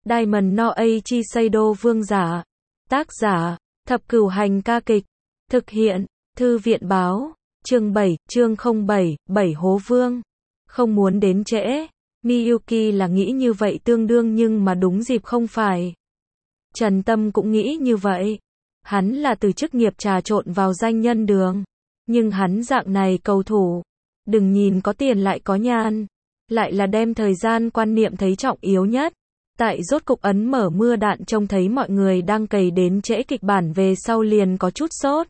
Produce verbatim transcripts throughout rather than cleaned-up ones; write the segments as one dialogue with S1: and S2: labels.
S1: Diamond no Eiichi Seido vương giả. Tác giả, Thập Cửu Hành ca kịch. Thực hiện, Thư viện báo. Chương bảy, chương không bảy, bảy hố vương. Không muốn đến trễ. Miyuki là nghĩ như vậy tương đương nhưng mà đúng dịp không phải. Trần Tâm cũng nghĩ như vậy. Hắn là từ chức nghiệp trà trộn vào danh nhân đường. Nhưng hắn dạng này cầu thủ. Đừng nhìn có tiền lại có nhan. Lại là đem thời gian quan niệm thấy trọng yếu nhất. Tại rốt cục ấn mở mưa đạn trông thấy mọi người đang cày đến trễ kịch bản về sau liền có chút sốt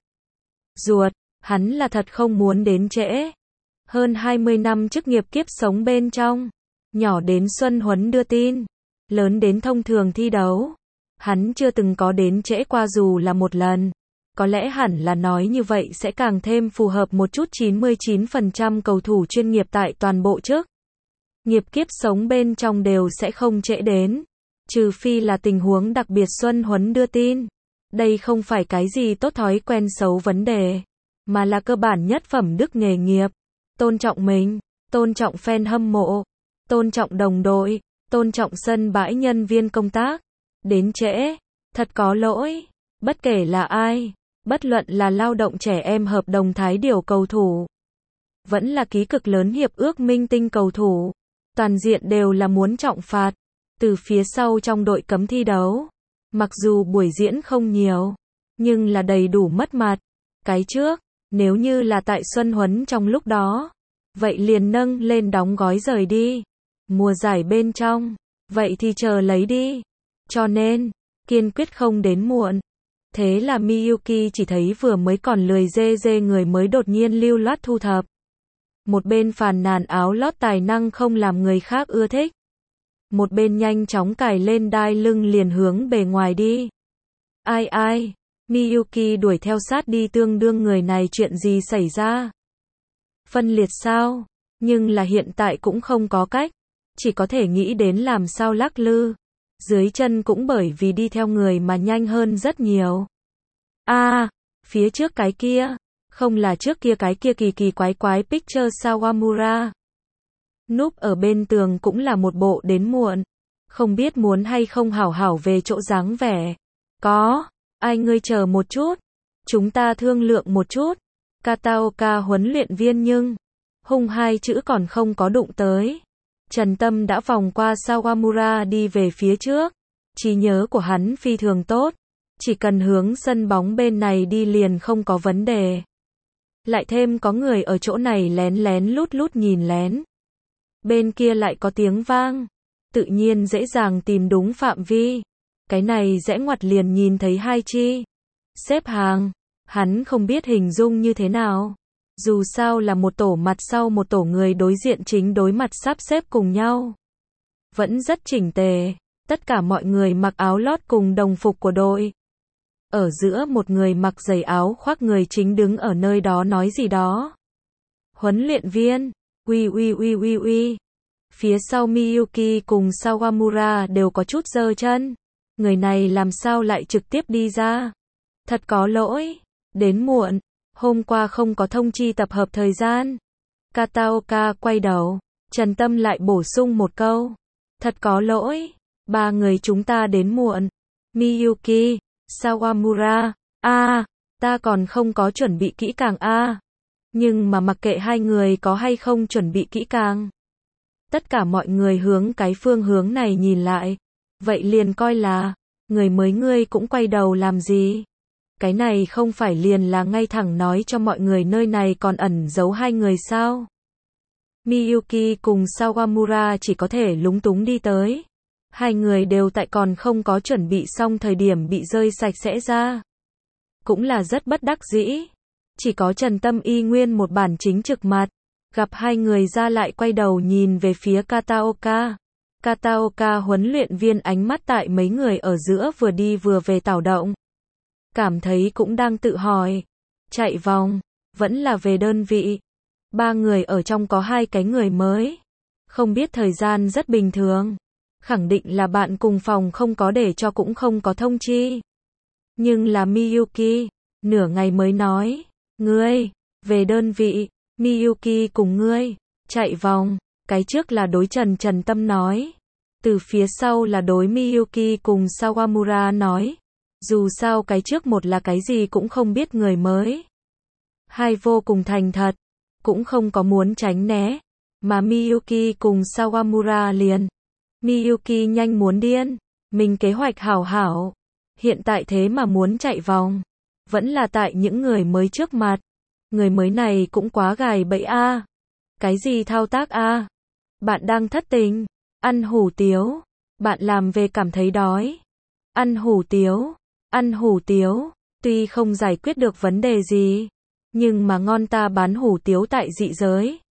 S1: ruột, hắn là thật không muốn đến trễ. Hơn hai mươi năm chức nghiệp kiếp sống bên trong, nhỏ đến Xuân Huấn đưa tin, lớn đến thông thường thi đấu. Hắn chưa từng có đến trễ qua dù là một lần. Có lẽ hẳn là nói như vậy sẽ càng thêm phù hợp một chút. Chín mươi chín phần trăm cầu thủ chuyên nghiệp tại toàn bộ chức nghiệp kiếp sống bên trong đều sẽ không trễ đến. Trừ phi là tình huống đặc biệt Xuân Huấn đưa tin. Đây không phải cái gì tốt thói quen xấu vấn đề, mà là cơ bản nhất phẩm đức nghề nghiệp. Tôn trọng mình, tôn trọng fan hâm mộ, tôn trọng đồng đội, tôn trọng sân bãi nhân viên công tác. Đến trễ, thật có lỗi. Bất kể là ai, bất luận là lao động trẻ em hợp đồng thái điều cầu thủ, vẫn là ký cực lớn hiệp ước minh tinh cầu thủ, toàn diện đều là muốn trọng phạt. Từ phía sau trong đội cấm thi đấu. Mặc dù buổi diễn không nhiều, nhưng là đầy đủ mất mặt. Cái trước, nếu như là tại Xuân Huấn trong lúc đó, vậy liền nâng lên đóng gói rời đi. Mùa giải bên trong, vậy thì chờ lấy đi. Cho nên, kiên quyết không đến muộn. Thế là Miyuki chỉ thấy vừa mới còn lười dê dê người mới đột nhiên lưu loát thu thập. Một bên phàn nàn áo lót tài năng không làm người khác ưa thích. Một bên nhanh chóng cài lên đai lưng liền hướng bề ngoài đi. Ai ai, Miyuki đuổi theo sát đi tương đương người này chuyện gì xảy ra? Phân liệt sao? Nhưng là hiện tại cũng không có cách. Chỉ có thể nghĩ đến làm sao lắc lư. Dưới chân cũng bởi vì đi theo người mà nhanh hơn rất nhiều. A, à, phía trước cái kia. Không là trước kia cái kia kỳ kỳ quái quái picture Sawamura. Núp ở bên tường cũng là một bộ đến muộn. Không biết muốn hay không hảo hảo về chỗ dáng vẻ. Có, ai ngươi chờ một chút. Chúng ta thương lượng một chút. Kataoka huấn luyện viên nhưng, hung hai chữ còn không có đụng tới. Trần Tâm đã vòng qua Sawamura đi về phía trước. Trí nhớ của hắn phi thường tốt. Chỉ cần hướng sân bóng bên này đi liền không có vấn đề. Lại thêm có người ở chỗ này lén lén lút lút nhìn lén. Bên kia lại có tiếng vang. Tự nhiên dễ dàng tìm đúng phạm vi. Cái này rẽ ngoặt liền nhìn thấy hai chi xếp hàng. Hắn không biết hình dung như thế nào. Dù sao là một tổ mặt sau một tổ người đối diện chính đối mặt sắp xếp cùng nhau. Vẫn rất chỉnh tề. Tất cả mọi người mặc áo lót cùng đồng phục của đội. Ở giữa một người mặc giày áo khoác người chính đứng ở nơi đó nói gì đó. Huấn luyện viên. Uy uy uy uy uy. Phía sau Miyuki cùng Sawamura đều có chút giơ chân. Người này làm sao lại trực tiếp đi ra? Thật có lỗi. Đến muộn. Hôm qua không có thông chi tập hợp thời gian. Kataoka quay đầu. Trần Tâm lại bổ sung một câu. Thật có lỗi. Ba người chúng ta đến muộn. Miyuki, Sawamura. A, à, ta còn không có chuẩn bị kỹ càng a. À. Nhưng mà mặc kệ hai người có hay không chuẩn bị kỹ càng. Tất cả mọi người hướng cái phương hướng này nhìn lại. Vậy liền coi là, người mới ngươi cũng quay đầu làm gì? Cái này không phải liền là ngay thẳng nói cho mọi người nơi này còn ẩn giấu hai người sao? Miyuki cùng Sawamura chỉ có thể lúng túng đi tới. Hai người đều tại còn không có chuẩn bị xong thời điểm bị rơi sạch sẽ ra. Cũng là rất bất đắc dĩ. Chỉ có Trần Tâm y nguyên một bản chính trực mặt. Gặp hai người ra lại quay đầu nhìn về phía Kataoka. Kataoka huấn luyện viên ánh mắt tại mấy người ở giữa vừa đi vừa về tảo động. Cảm thấy cũng đang tự hỏi. Chạy vòng, vẫn là về đơn vị. Ba người ở trong có hai cái người mới. Không biết thời gian rất bình thường. Khẳng định là bạn cùng phòng không có để cho cũng không có thông chi. Nhưng là Miyuki, nửa ngày mới nói. Ngươi, về đơn vị. Miyuki cùng ngươi, chạy vòng, cái trước là đối Trần Trần Tâm nói. Từ phía sau là đối Miyuki cùng Sawamura nói. Dù sao cái trước một là cái gì cũng không biết người mới. Hai vô cùng thành thật. Cũng không có muốn tránh né. Mà Miyuki cùng Sawamura liền. Miyuki nhanh muốn điên. Mình kế hoạch hảo hảo. Hiện tại thế mà muốn chạy vòng. Vẫn là tại những người mới trước mặt. Người mới này cũng quá gài bẫy a. Cái gì thao tác a? Bạn đang thất tình. Ăn hủ tiếu. Bạn làm về cảm thấy đói. Ăn hủ tiếu. Ăn hủ tiếu. Tuy không giải quyết được vấn đề gì. Nhưng mà ngon ta bán hủ tiếu tại dị giới.